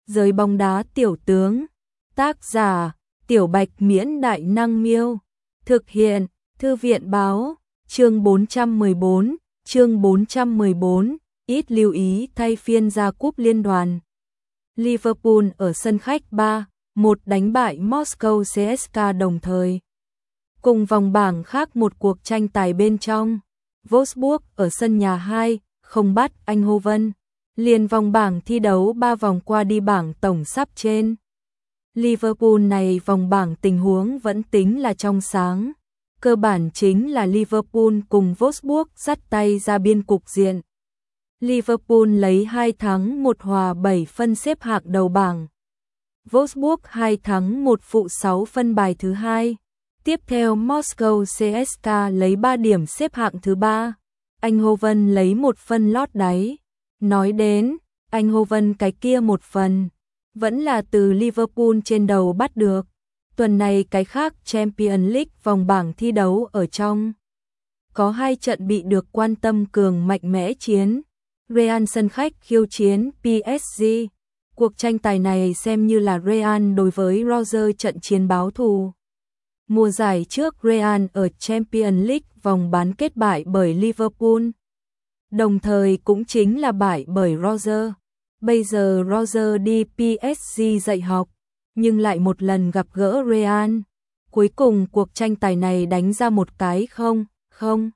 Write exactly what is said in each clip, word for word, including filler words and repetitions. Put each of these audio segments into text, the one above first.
Giới bóng đá tiểu tướng. Tác giả: Tiểu Bạch Miễn Đại Năng Miêu. Thực hiện: Thư viện báo. Chương bốn trăm mười bốn, chương bốn trăm mười bốn, ít lưu ý thay phiên ra cúp liên đoàn. Liverpool ở sân khách ba một đánh bại Moscow xê ét ca đồng thời. Cùng vòng bảng khác một cuộc tranh tài bên trong. Wolfsburg ở sân nhà hai không bắt Eindhoven. Liền vòng bảng thi đấu ba vòng qua đi bảng tổng sắp trên. Liverpool này vòng bảng tình huống vẫn tính là trong sáng. Cơ bản chính là Liverpool cùng Wolfsburg dắt tay ra biên cục diện. Liverpool lấy hai thắng một hòa bảy phân xếp hạng đầu bảng. Wolfsburg hai thắng một phụ sáu phân bài thứ hai. Tiếp theo Moscow xê ét ca lấy ba điểm xếp hạng thứ ba. Eindhoven lấy một phân lót đáy. Nói đến, Eindhoven cái kia một phần, vẫn là từ Liverpool trên đầu bắt được. Tuần này cái khác Champions League vòng bảng thi đấu ở trong. Có hai trận bị được quan tâm cường mạnh mẽ chiến. Real sân khách khiêu chiến pê ét giê. Cuộc tranh tài này xem như là Real đối với Roger trận chiến báo thù. Mùa giải trước Real ở Champions League vòng bán kết bại bởi Liverpool. Đồng thời cũng chính là bại bởi Roger. Bây giờ Roger đi pê ét giê dạy học, nhưng lại một lần gặp gỡ Real. Cuối cùng cuộc tranh tài này đánh ra một cái không, không.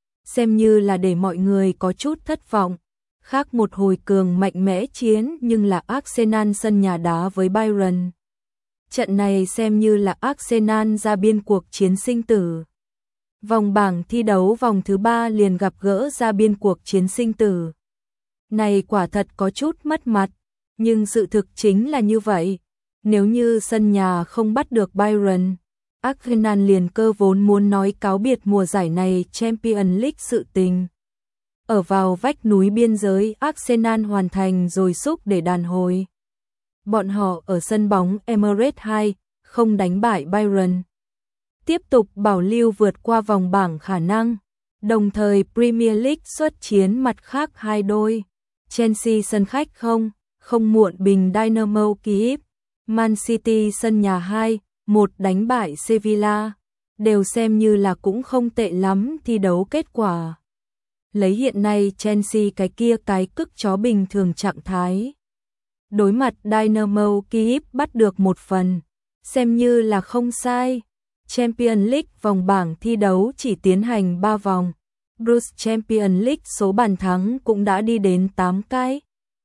Xem như là để mọi người có chút thất vọng. Khác một hồi cường mạnh mẽ chiến nhưng là Arsenal sân nhà đá với Bayern. Trận này xem như là Arsenal ra biên cuộc chiến sinh tử. Vòng bảng thi đấu vòng thứ ba liền gặp gỡ ra biên cuộc chiến sinh tử. Này quả thật có chút mất mặt, nhưng sự thực chính là như vậy. Nếu như sân nhà không bắt được Bayern, Arsenal liền cơ vốn muốn nói cáo biệt mùa giải này Champions League sự tình. Ở vào vách núi biên giới Arsenal hoàn thành rồi xúc để đàn hồi. Bọn họ ở sân bóng Emirates hai không đánh bại Bayern. Tiếp tục bảo lưu vượt qua vòng bảng khả năng. Đồng thời Premier League xuất chiến mặt khác hai đôi. Chelsea sân khách không, không muộn bình Dynamo Kyiv. Man City sân nhà hai một đánh bại Sevilla. Đều xem như là cũng không tệ lắm thi đấu kết quả. Lấy hiện nay Chelsea cái kia cái cức chó bình thường trạng thái. Đối mặt Dynamo Kyiv bắt được một phần. Xem như là không sai. Champions League vòng bảng thi đấu chỉ tiến hành ba vòng. Bruce Champions League số bàn thắng cũng đã đi đến tám cái.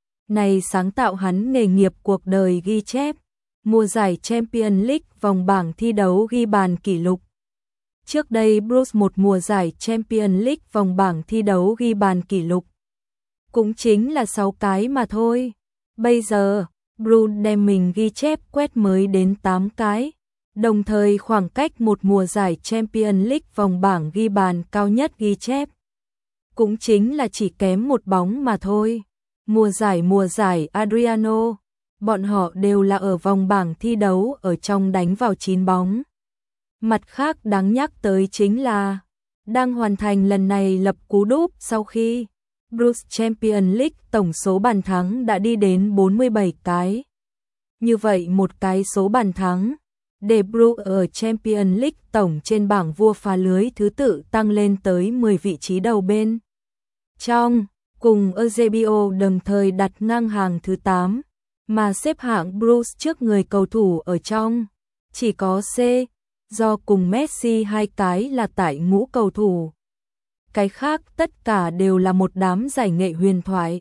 Này sáng tạo hắn nghề nghiệp cuộc đời ghi chép. Mùa giải Champions League vòng bảng thi đấu ghi bàn kỷ lục. Trước đây Bruce một mùa giải Champions League vòng bảng thi đấu ghi bàn kỷ lục. Cũng chính là sáu cái mà thôi. Bây giờ, Bruce đem mình ghi chép quét mới đến tám cái. Đồng thời khoảng cách một mùa giải Champions League vòng bảng ghi bàn cao nhất ghi chép. Cũng chính là chỉ kém một bóng mà thôi. Mùa giải mùa giải Adriano, bọn họ đều là ở vòng bảng thi đấu ở trong đánh vào chín bóng. Mặt khác đáng nhắc tới chính là, đang hoàn thành lần này lập cú đúp sau khi Bruce Champions League tổng số bàn thắng đã đi đến bốn mươi bảy cái. Như vậy một cái số bàn thắng. De Bruyne ở Champions League tổng trên bảng vua phá lưới thứ tự tăng lên tới mười vị trí đầu bên. Trong, cùng Eusebio đồng thời đặt ngang hàng thứ tám, mà xếp hạng Bruce trước người cầu thủ ở trong. Chỉ có C, do cùng Messi hai cái là tại ngũ cầu thủ. Cái khác tất cả đều là một đám giải nghệ huyền thoại.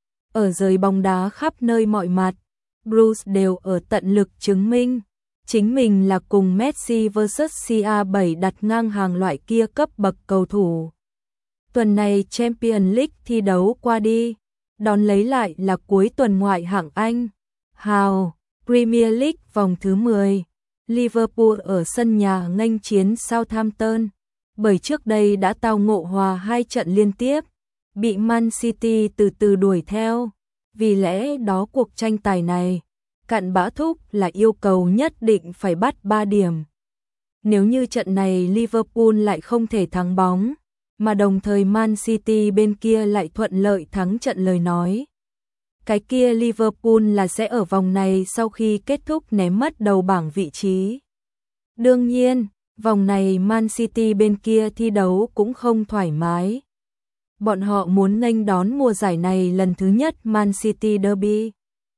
Ở giới bóng đá khắp nơi mọi mặt, Bruce đều ở tận lực chứng minh. Chính mình là cùng Messi versus xê a bảy đặt ngang hàng loại kia cấp bậc cầu thủ. Tuần này Champions League thi đấu qua đi, đón lấy lại là cuối tuần ngoại hạng Anh. Hào, Premier League vòng thứ mười, Liverpool ở sân nhà nghênh chiến Southampton, bởi trước đây đã tao ngộ hòa hai trận liên tiếp, bị Man City từ từ đuổi theo. Vì lẽ đó cuộc tranh tài này, cặn bã thúc là yêu cầu nhất định phải bắt ba điểm. Nếu như trận này Liverpool lại không thể thắng bóng, mà đồng thời Man City bên kia lại thuận lợi thắng trận lời nói. Cái kia Liverpool là sẽ ở vòng này sau khi kết thúc ném mất đầu bảng vị trí. Đương nhiên, vòng này Man City bên kia thi đấu cũng không thoải mái. Bọn họ muốn nghênh đón mùa giải này lần thứ nhất Man City Derby.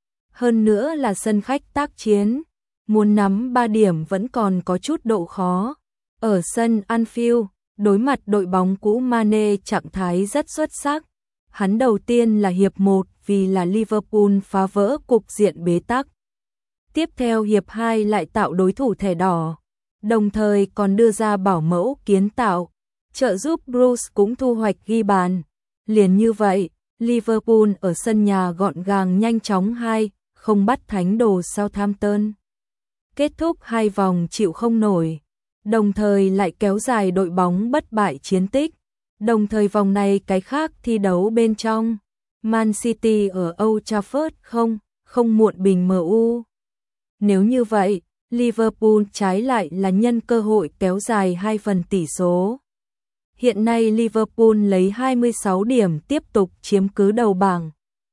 Hơn nữa là sân khách tác chiến, muốn nắm ba điểm vẫn còn có chút độ khó. Ở sân Anfield, đối mặt đội bóng cũ Mane trạng thái rất xuất sắc. Hắn đầu tiên là hiệp một vì là Liverpool phá vỡ cục diện bế tắc. Tiếp theo hiệp hai lại tạo đối thủ thẻ đỏ, đồng thời còn đưa ra bảo mẫu kiến tạo, trợ giúp Bruce cũng thu hoạch ghi bàn. Liền như vậy, Liverpool ở sân nhà gọn gàng nhanh chóng hai không bắt thánh đồ Southampton. Kết thúc hai vòng chịu không nổi, đồng thời lại kéo dài đội bóng bất bại chiến tích. Đồng thời vòng này cái khác thi đấu bên trong, Man City ở Old Trafford không, không muộn bình em u. Nếu như vậy, Liverpool trái lại là nhân cơ hội kéo dài hai phần tỷ số. Hiện nay Liverpool lấy hai mươi sáu điểm tiếp tục chiếm cứ đầu bảng.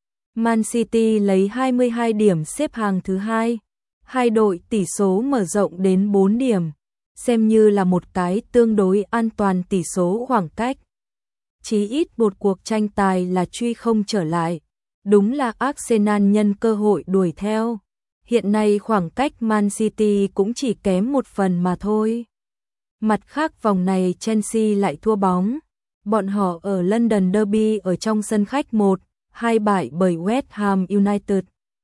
Man City lấy hai mươi hai điểm xếp hàng thứ hai. Hai đội tỷ số mở rộng đến bốn điểm, xem như là một cái tương đối an toàn tỷ số khoảng cách. Chí ít một cuộc tranh tài là truy không trở lại. Đúng là Arsenal nhân cơ hội đuổi theo. Hiện nay khoảng cách Man City cũng chỉ kém một phần mà thôi. Mặt khác vòng này Chelsea lại thua bóng. Bọn họ ở London Derby ở trong sân khách một hai bại bởi West Ham United.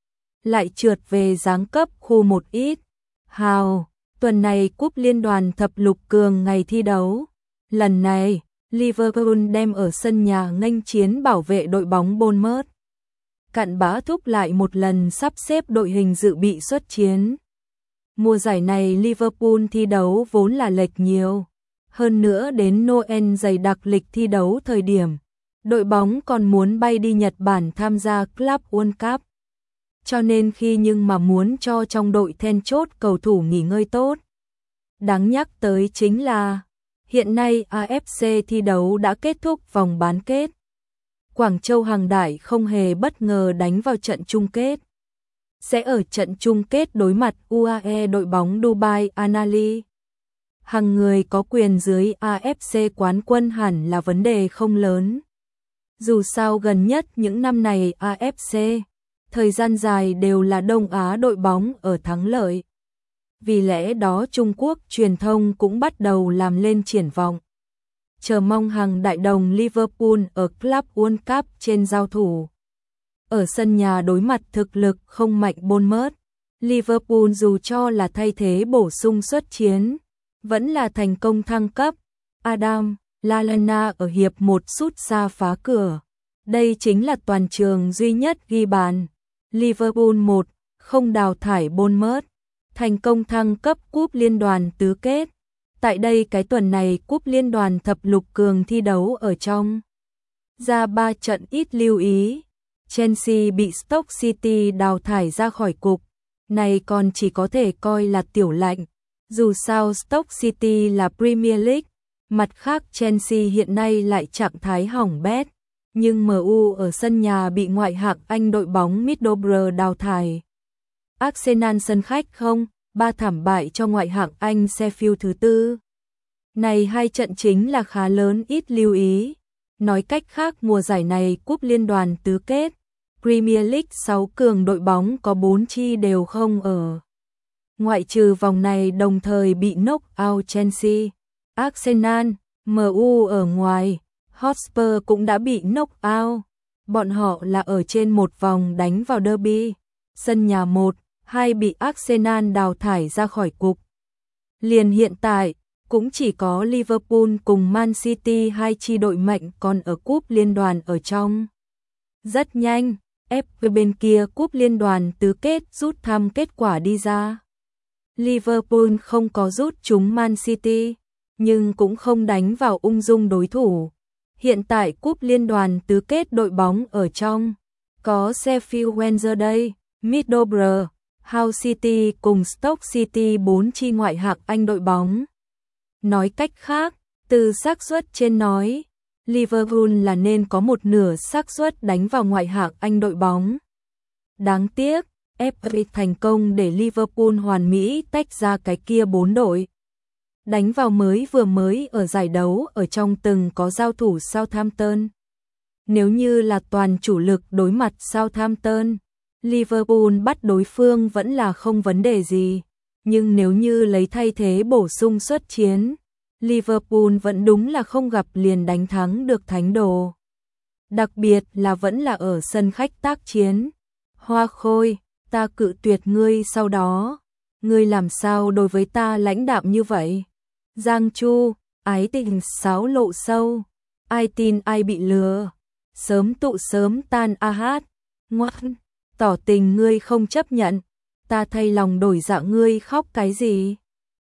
Lại trượt về giáng cấp khu một ít. Hào, tuần này cúp liên đoàn thập lục cường ngày thi đấu. Lần này, Liverpool đem ở sân nhà nghênh chiến bảo vệ đội bóng Bournemouth. Cặn bã thúc lại một lần sắp xếp đội hình dự bị xuất chiến. Mùa giải này Liverpool thi đấu vốn là lệch nhiều. Hơn nữa đến Noel dày đặc lịch thi đấu thời điểm, đội bóng còn muốn bay đi Nhật Bản tham gia Club World Cup. Cho nên khi nhưng mà muốn cho trong đội then chốt cầu thủ nghỉ ngơi tốt. Đáng nhắc tới chính là, hiện nay a ép xê thi đấu đã kết thúc vòng bán kết. Quảng Châu Hàng Đại không hề bất ngờ đánh vào trận chung kết. Sẽ ở trận chung kết đối mặt u a e đội bóng Dubai Al-Ahly. Hàng người có quyền dưới a ép xê quán quân hẳn là vấn đề không lớn. Dù sao gần nhất những năm này a ép xê, thời gian dài đều là Đông Á đội bóng ở thắng lợi. Vì lẽ đó Trung Quốc truyền thông cũng bắt đầu làm lên triển vọng. Chờ mong hàng đại đồng Liverpool ở Club World Cup trên giao thủ. Ở sân nhà đối mặt thực lực không mạnh Bournemouth, Liverpool dù cho là thay thế bổ sung xuất chiến, vẫn là thành công thăng cấp. Adam Lallana ở hiệp một sút xa phá cửa. Đây chính là toàn trường duy nhất ghi bàn. Liverpool một không đào thải Bournemouth, thành công thăng cấp cúp liên đoàn tứ kết. Tại đây cái tuần này cúp liên đoàn thập lục cường thi đấu ở trong. Ra ba trận ít lưu ý. Chelsea bị Stoke City đào thải ra khỏi cục. Này còn chỉ có thể coi là tiểu lạnh. Dù sao Stoke City là Premier League. Mặt khác Chelsea hiện nay lại trạng thái hỏng bét. Nhưng em u ở sân nhà bị ngoại hạng Anh đội bóng Middlesbrough đào thải. Arsenal sân khách không, ba thảm bại cho ngoại hạng Anh Sheffield thứ tư. Này hai trận chính là khá lớn ít lưu ý. Nói cách khác mùa giải này cúp liên đoàn tứ kết, Premier League sáu cường đội bóng có bốn chi đều không ở. Ngoại trừ vòng này đồng thời bị knock out Chelsea, Arsenal, em u ở ngoài, Hotspur cũng đã bị knock out. Bọn họ là ở trên một vòng đánh vào derby, sân nhà một hai bị Arsenal đào thải ra khỏi cục. Liền hiện tại, cũng chỉ có Liverpool cùng Man City hai chi đội mạnh còn ở cúp liên đoàn ở trong. Rất nhanh, ép pê bên kia cúp liên đoàn tứ kết rút thăm kết quả đi ra. Liverpool không có rút trúng Man City, nhưng cũng không đánh vào ung dung đối thủ. Hiện tại cúp liên đoàn tứ kết đội bóng ở trong, có Sheffield Wednesday, Middlesbrough, Hull City cùng Stoke City bốn chi ngoại hạng Anh đội bóng. Nói cách khác, từ xác suất trên nói, Liverpool là nên có một nửa xác suất đánh vào ngoại hạng Anh đội bóng. Đáng tiếc, ép a thành công để Liverpool hoàn mỹ tách ra cái kia bốn đội. Đánh vào mới vừa mới ở giải đấu ở trong từng có giao thủ Southampton. Nếu như là toàn chủ lực đối mặt Southampton, Liverpool bắt đối phương vẫn là không vấn đề gì. Nhưng nếu như lấy thay thế bổ sung xuất chiến, Liverpool vẫn đúng là không gặp liền đánh thắng được Thánh Đồ. Đặc biệt là vẫn là ở sân khách tác chiến. Hoa Khôi, ta cự tuyệt ngươi sau đó. Ngươi làm sao đối với ta lãnh đạm như vậy? Giang Chu, ái tình sáo lộ sâu. Ai tin ai bị lừa. Sớm tụ sớm tan a hát. Ngoan, tỏ tình ngươi không chấp nhận. Ta thay lòng đổi dạ ngươi khóc cái gì?